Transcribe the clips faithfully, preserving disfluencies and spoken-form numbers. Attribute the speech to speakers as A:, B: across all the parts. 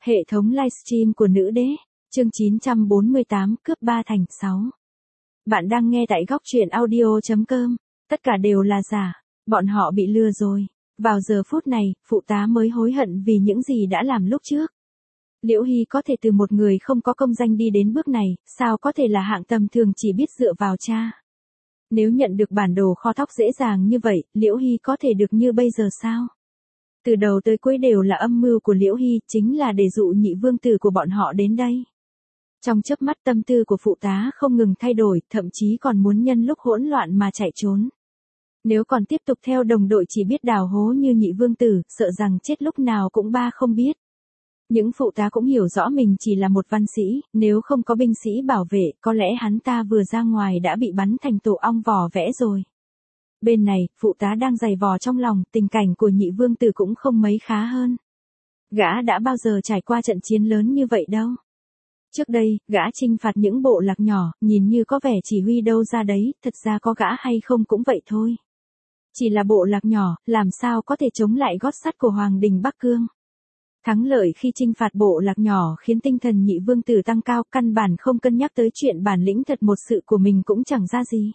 A: Hệ thống livestream của nữ đế, chương chín trăm bốn mươi tám, cướp ba thành sáu. Bạn đang nghe tại góc truyện audio chấm com, tất cả đều là giả, bọn họ bị lừa rồi. Vào giờ phút này, phụ tá mới hối hận vì những gì đã làm lúc trước. Liễu Hy có thể từ một người không có công danh đi đến bước này, sao có thể là hạng tầm thường chỉ biết dựa vào cha. Nếu nhận được bản đồ kho thóc dễ dàng như vậy, Liễu Hy có thể được như bây giờ sao? Từ đầu tới cuối đều là âm mưu của Liễu Hy, chính là để dụ nhị vương tử của bọn họ đến đây. Trong chớp mắt tâm tư của phụ tá không ngừng thay đổi, thậm chí còn muốn nhân lúc hỗn loạn mà chạy trốn. Nếu còn tiếp tục theo đồng đội chỉ biết đào hố như nhị vương tử, sợ rằng chết lúc nào cũng ba không biết. Những phụ tá cũng hiểu rõ mình chỉ là một văn sĩ, nếu không có binh sĩ bảo vệ, có lẽ hắn ta vừa ra ngoài đã bị bắn thành tổ ong vò vẽ rồi. Bên này, phụ tá đang giày vò trong lòng, tình cảnh của nhị vương tử cũng không mấy khá hơn. Gã đã bao giờ trải qua trận chiến lớn như vậy đâu. Trước đây, gã chinh phạt những bộ lạc nhỏ, nhìn như có vẻ chỉ huy đâu ra đấy, thật ra có gã hay không cũng vậy thôi. Chỉ là bộ lạc nhỏ, làm sao có thể chống lại gót sắt của Hoàng đình Bắc Cương. Thắng lợi khi chinh phạt bộ lạc nhỏ khiến tinh thần nhị vương tử tăng cao, căn bản không cân nhắc tới chuyện bản lĩnh thật một sự của mình cũng chẳng ra gì.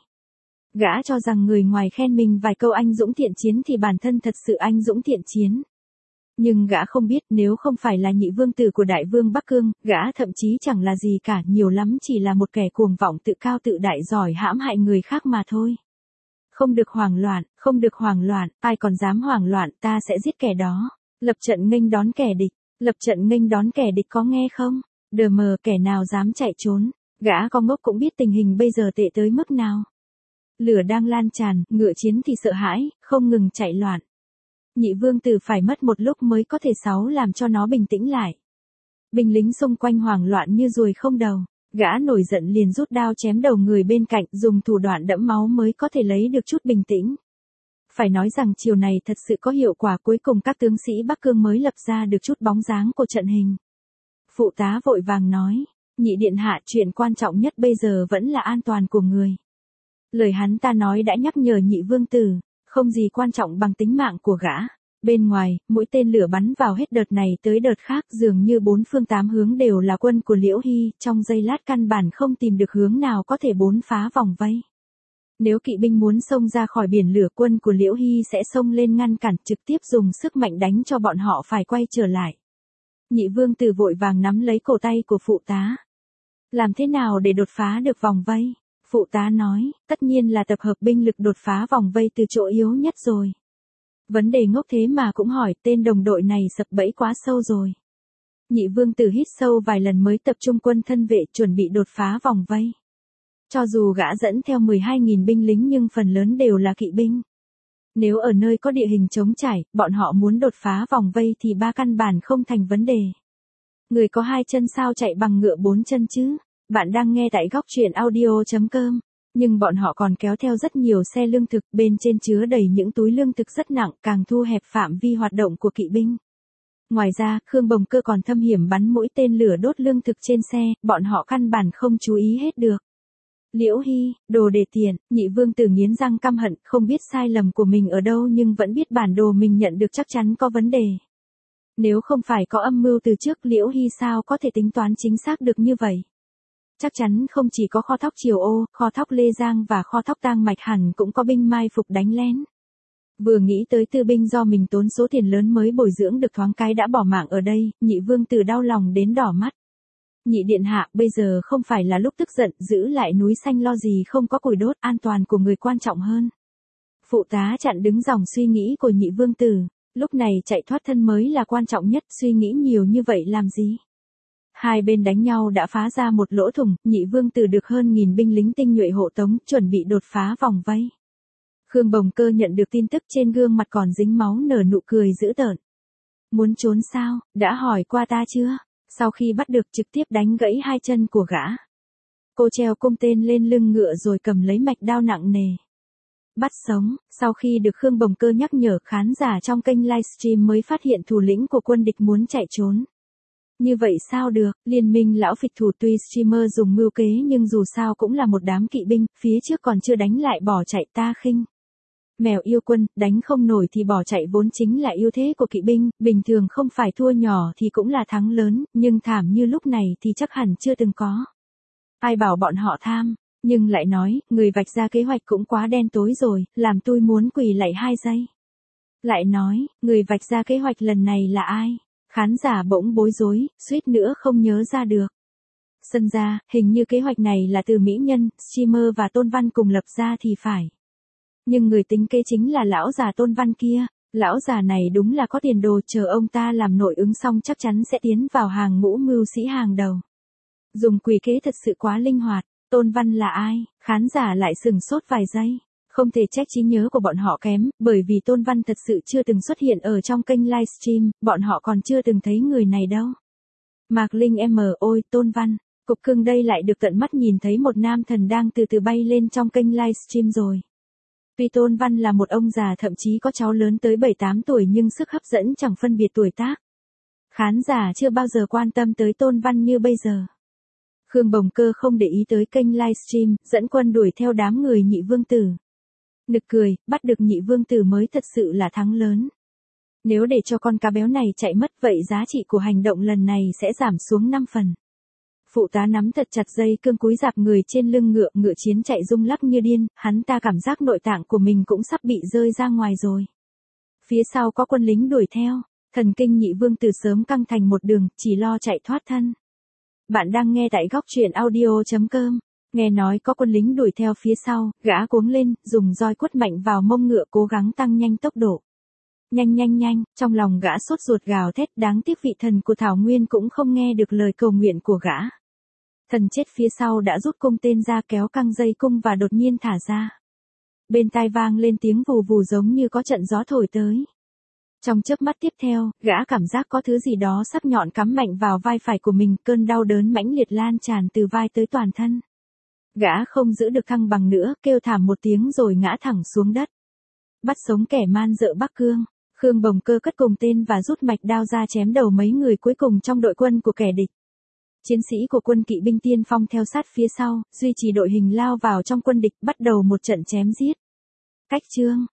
A: Gã cho rằng người ngoài khen mình vài câu anh dũng thiện chiến thì bản thân thật sự anh dũng thiện chiến. Nhưng gã không biết nếu không phải là nhị vương tử của đại vương Bắc Cương, gã thậm chí chẳng là gì cả, nhiều lắm chỉ là một kẻ cuồng vọng tự cao tự đại giỏi hãm hại người khác mà thôi. Không được hoảng loạn, không được hoảng loạn, ai còn dám hoảng loạn ta sẽ giết kẻ đó. Lập trận nghênh đón kẻ địch, lập trận nghênh đón kẻ địch có nghe không? Đờ mờ kẻ nào dám chạy trốn, gã con ngốc cũng biết tình hình bây giờ tệ tới mức nào. Lửa đang lan tràn, ngựa chiến thì sợ hãi, không ngừng chạy loạn. Nhị vương tử phải mất một lúc mới có thể sáu làm cho nó bình tĩnh lại. Binh lính xung quanh hoảng loạn như ruồi không đầu, gã nổi giận liền rút đao chém đầu người bên cạnh, dùng thủ đoạn đẫm máu mới có thể lấy được chút bình tĩnh. Phải nói rằng chiều này thật sự có hiệu quả, cuối cùng các tướng sĩ Bắc Cương mới lập ra được chút bóng dáng của trận hình. Phụ tá vội vàng nói, nhị điện hạ, chuyện quan trọng nhất bây giờ vẫn là an toàn của người. Lời hắn ta nói đã nhắc nhở nhị vương tử, không gì quan trọng bằng tính mạng của gã. Bên ngoài, mũi tên lửa bắn vào hết đợt này tới đợt khác, dường như bốn phương tám hướng đều là quân của Liễu Hy, trong giây lát căn bản không tìm được hướng nào có thể bốn phá vòng vây. Nếu kỵ binh muốn xông ra khỏi biển lửa, quân của Liễu Hy sẽ xông lên ngăn cản, trực tiếp dùng sức mạnh đánh cho bọn họ phải quay trở lại. Nhị vương tử vội vàng nắm lấy cổ tay của phụ tá. Làm thế nào để đột phá được vòng vây? Phụ tá nói, tất nhiên là tập hợp binh lực đột phá vòng vây từ chỗ yếu nhất rồi. Vấn đề ngốc thế mà cũng hỏi, tên đồng đội này sập bẫy quá sâu rồi. Nhị vương tử hít sâu vài lần mới tập trung quân thân vệ chuẩn bị đột phá vòng vây. Cho dù gã dẫn theo mười hai nghìn binh lính nhưng phần lớn đều là kỵ binh. Nếu ở nơi có địa hình trống trải, bọn họ muốn đột phá vòng vây thì ba căn bản không thành vấn đề. Người có hai chân sao chạy bằng ngựa bốn chân chứ? Bạn đang nghe tại góc truyện audio chấm com. Nhưng bọn họ còn kéo theo rất nhiều xe lương thực, bên trên chứa đầy những túi lương thực rất nặng, càng thu hẹp phạm vi hoạt động của kỵ binh. Ngoài ra, Khương Bồng Cơ còn thâm hiểm bắn mũi tên lửa đốt lương thực trên xe, bọn họ căn bản không chú ý hết được. Liễu Hy, đồ đề tiện, nhị vương tử nghiến răng căm hận, không biết sai lầm của mình ở đâu nhưng vẫn biết bản đồ mình nhận được chắc chắn có vấn đề. Nếu không phải có âm mưu từ trước, Liễu Hy sao có thể tính toán chính xác được như vậy? Chắc chắn không chỉ có kho thóc Triều Ô, kho thóc Lê Giang và kho thóc Tang Mạch hẳn cũng có binh mai phục đánh lén. Vừa nghĩ tới tư binh do mình tốn số tiền lớn mới bồi dưỡng được thoáng cái đã bỏ mạng ở đây, nhị vương tử đau lòng đến đỏ mắt. Nhị điện hạ, bây giờ không phải là lúc tức giận, giữ lại núi xanh lo gì không có củi đốt, an toàn của người quan trọng hơn. Phụ tá chặn đứng dòng suy nghĩ của nhị vương tử, lúc này chạy thoát thân mới là quan trọng nhất, suy nghĩ nhiều như vậy làm gì? Hai bên đánh nhau đã phá ra một lỗ thủng, nhị vương tử được hơn nghìn binh lính tinh nhuệ hộ tống, chuẩn bị đột phá vòng vây. Khương Bồng Cơ nhận được tin tức, trên gương mặt còn dính máu nở nụ cười dữ tợn. Muốn trốn sao, đã hỏi qua ta chưa? Sau khi bắt được trực tiếp đánh gãy hai chân của gã. Cô treo cung tên lên lưng ngựa rồi cầm lấy mạch đao nặng nề. Bắt sống, sau khi được Khương Bồng Cơ nhắc nhở, khán giả trong kênh livestream mới phát hiện thủ lĩnh của quân địch muốn chạy trốn. Như vậy sao được, liên minh lão phịch thủ tuy streamer dùng mưu kế nhưng dù sao cũng là một đám kỵ binh, phía trước còn chưa đánh lại bỏ chạy, ta khinh. Mèo yêu quân, đánh không nổi thì bỏ chạy vốn chính là ưu thế của kỵ binh, bình thường không phải thua nhỏ thì cũng là thắng lớn, nhưng thảm như lúc này thì chắc hẳn chưa từng có. Ai bảo bọn họ tham, nhưng lại nói, người vạch ra kế hoạch cũng quá đen tối rồi, làm tôi muốn quỳ lạy hai giây. Lại nói, người vạch ra kế hoạch lần này là ai? Khán giả bỗng bối rối, suýt nữa không nhớ ra được. Sân ra, hình như kế hoạch này là từ mỹ nhân, streamer và Tôn Văn cùng lập ra thì phải. Nhưng người tính kế chính là lão già Tôn Văn kia, lão già này đúng là có tiền đồ, chờ ông ta làm nội ứng xong chắc chắn sẽ tiến vào hàng ngũ mưu sĩ hàng đầu. Dùng quỷ kế thật sự quá linh hoạt, Tôn Văn là ai? Khán giả lại sừng sốt vài giây. Không thể trách trí nhớ của bọn họ kém, bởi vì Tôn Văn thật sự chưa từng xuất hiện ở trong kênh livestream, bọn họ còn chưa từng thấy người này đâu. Mạc Linh em ôi, Tôn Văn, cục cưng đây lại được tận mắt nhìn thấy một nam thần đang từ từ bay lên trong kênh livestream rồi. Tuy Tôn Văn là một ông già thậm chí có cháu lớn tới bảy tám tuổi nhưng sức hấp dẫn chẳng phân biệt tuổi tác. Khán giả chưa bao giờ quan tâm tới Tôn Văn như bây giờ. Khương Bồng Cơ không để ý tới kênh livestream, dẫn quân đuổi theo đám người Nhị Vương Tử. Nực cười, bắt được Nhị Vương Tử mới thật sự là thắng lớn. Nếu để cho con cá béo này chạy mất vậy giá trị của hành động lần này sẽ giảm xuống năm phần. Phụ tá nắm thật chặt dây cương cúi rạp người trên lưng ngựa, ngựa chiến chạy rung lắc như điên, hắn ta cảm giác nội tạng của mình cũng sắp bị rơi ra ngoài rồi. Phía sau có quân lính đuổi theo, thần kinh Nhị Vương Tử sớm căng thành một đường, chỉ lo chạy thoát thân. Bạn đang nghe tại góc truyện audio chấm com. Nghe nói có quân lính đuổi theo phía sau, gã cuống lên, dùng roi quất mạnh vào mông ngựa cố gắng tăng nhanh tốc độ. Nhanh nhanh nhanh, trong lòng gã sốt ruột gào thét, đáng tiếc vị thần của Thảo Nguyên cũng không nghe được lời cầu nguyện của gã. Thần chết phía sau đã rút cung tên ra kéo căng dây cung và đột nhiên thả ra. Bên tai vang lên tiếng vù vù giống như có trận gió thổi tới. Trong chớp mắt tiếp theo, gã cảm giác có thứ gì đó sắc nhọn cắm mạnh vào vai phải của mình, cơn đau đớn mãnh liệt lan tràn từ vai tới toàn thân. Gã không giữ được thăng bằng nữa, kêu thảm một tiếng rồi ngã thẳng xuống đất. Bắt sống kẻ man dợ Bắc Cương, Khương Bồng Cơ cất cùng tên và rút mạch đao ra chém đầu mấy người cuối cùng trong đội quân của kẻ địch. Chiến sĩ của quân kỵ binh tiên phong theo sát phía sau, duy trì đội hình lao vào trong quân địch, bắt đầu một trận chém giết. Cách chương